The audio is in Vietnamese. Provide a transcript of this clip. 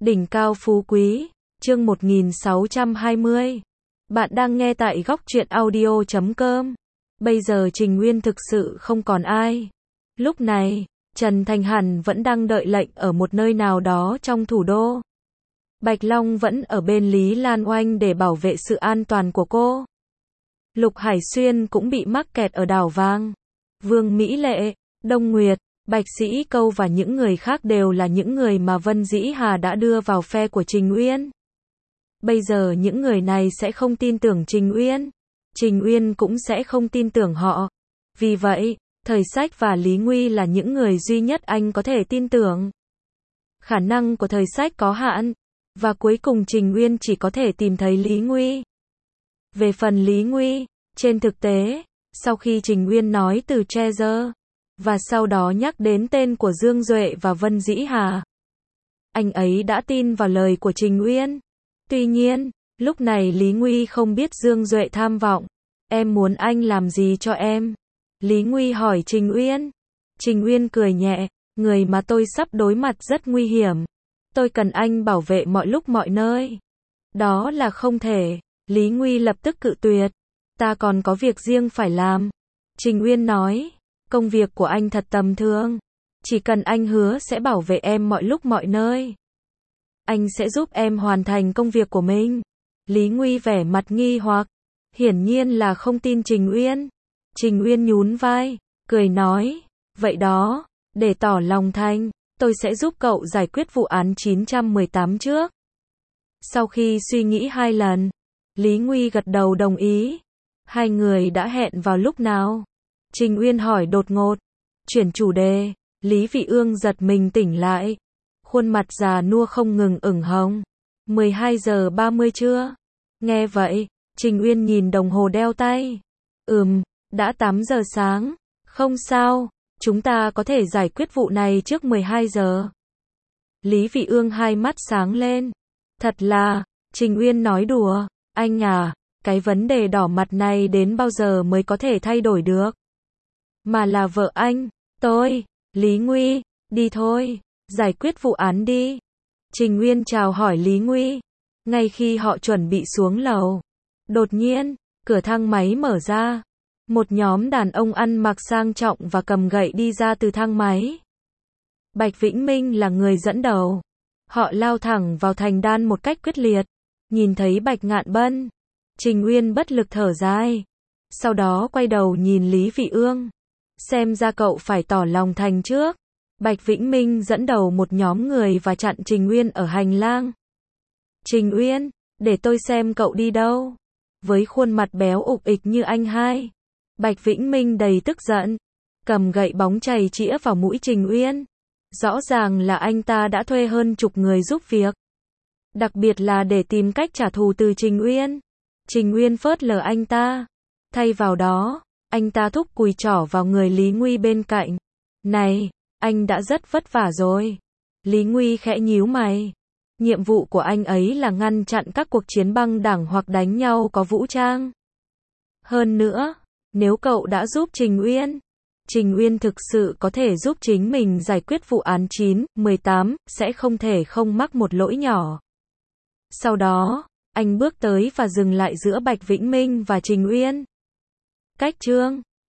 Đỉnh cao phú quý, chương 1620. Bạn đang nghe tại góc truyện audio.com. Bây giờ Trình Uyên thực sự không còn ai. Lúc này, Trần Thành Hẳn vẫn đang đợi lệnh ở một nơi nào đó trong thủ đô. Bạch Long vẫn ở bên Lý Lan Oanh để bảo vệ sự an toàn của cô. Lục Hải Xuyên cũng bị mắc kẹt ở đảo vàng. Vương Mỹ Lệ, Đông Nguyệt, Bạch Sĩ Câu và những người khác đều là những người mà Vân Dĩ Hà đã đưa vào phe của Trình Uyên. Bây giờ những người này sẽ không tin tưởng Trình Uyên. Trình Uyên cũng sẽ không tin tưởng họ. Vì vậy, Thời Sách và Lý Nguy là những người duy nhất anh có thể tin tưởng. Khả năng của Thời Sách có hạn, và cuối cùng Trình Uyên chỉ có thể tìm thấy Lý Nguy. Về phần Lý Nguy, trên thực tế, sau khi Trình Uyên nói từ Treasure, và sau đó nhắc đến tên của Dương Duệ và Vân Dĩ Hà, anh ấy đã tin vào lời của Trình Uyên. Tuy nhiên, lúc này Lý Nguy không biết Dương Duệ tham vọng. Em muốn anh làm gì cho em? Lý Nguy hỏi Trình Uyên. Trình Uyên cười nhẹ, người mà tôi sắp đối mặt rất nguy hiểm. Tôi cần anh bảo vệ mọi lúc mọi nơi. Đó là không thể. Lý Nguy lập tức cự tuyệt. Ta còn có việc riêng phải làm. Trình Uyên nói, công việc của anh thật tầm thường. Chỉ cần anh hứa sẽ bảo vệ em mọi lúc mọi nơi. Anh sẽ giúp em hoàn thành công việc của mình. Lý Nguy vẻ mặt nghi hoặc, hiển nhiên là không tin Trình Uyên. Trình Uyên nhún vai, cười nói, vậy đó, để tỏ lòng thành, tôi sẽ giúp cậu giải quyết vụ án 918 trước. Sau khi suy nghĩ 2 lần, Lý Nguy gật đầu đồng ý. Hai người đã hẹn vào lúc nào? Trình Uyên hỏi đột ngột. Chuyển chủ đề, Lý Vị Ương giật mình tỉnh lại. Khuôn mặt già nua không ngừng ửng hồng. 12 giờ 30 trưa. Nghe vậy, Trình Uyên nhìn đồng hồ đeo tay. Đã 8 giờ sáng. Không sao, chúng ta có thể giải quyết vụ này trước 12 giờ. Lý Vị Ương hai mắt sáng lên. Thật là, Trình Uyên nói đùa. Anh à, cái vấn đề đỏ mặt này đến bao giờ mới có thể thay đổi được? Mà là vợ anh, tôi, Lý Nguy, đi thôi, giải quyết vụ án đi. Trình Uyên chào hỏi Lý Nguy. Ngay khi họ chuẩn bị xuống lầu, đột nhiên, cửa thang máy mở ra. Một nhóm đàn ông ăn mặc sang trọng và cầm gậy đi ra từ thang máy. Bạch Vĩnh Minh là người dẫn đầu. Họ lao thẳng vào thành đan một cách quyết liệt. Nhìn thấy Bạch Ngạn Bân, Trình Uyên bất lực thở dài. Sau đó quay đầu nhìn Lý Vị Ương. Xem ra cậu phải tỏ lòng thành trước. Bạch Vĩnh Minh dẫn đầu một nhóm người và chặn Trình Uyên ở hành lang. Trình Uyên, để tôi xem cậu đi đâu. Với khuôn mặt béo ục ịch như anh hai, Bạch Vĩnh Minh đầy tức giận, cầm gậy bóng chày chĩa vào mũi Trình Uyên. Rõ ràng là anh ta đã thuê hơn chục người giúp việc. Đặc biệt là để tìm cách trả thù từ Trình Uyên. Trình Uyên phớt lờ anh ta. Thay vào đó, anh ta thúc cùi trỏ vào người Lý Nguy bên cạnh. Này, anh đã rất vất vả rồi. Lý Nguy khẽ nhíu mày. Nhiệm vụ của anh ấy là ngăn chặn các cuộc chiến băng đảng hoặc đánh nhau có vũ trang. Hơn nữa, nếu cậu đã giúp Trình Uyên thực sự có thể giúp chính mình giải quyết vụ án 918, sẽ không thể không mắc một lỗi nhỏ. Sau đó, anh bước tới và dừng lại giữa Bạch Vĩnh Minh và Trình Uyên. Cách chương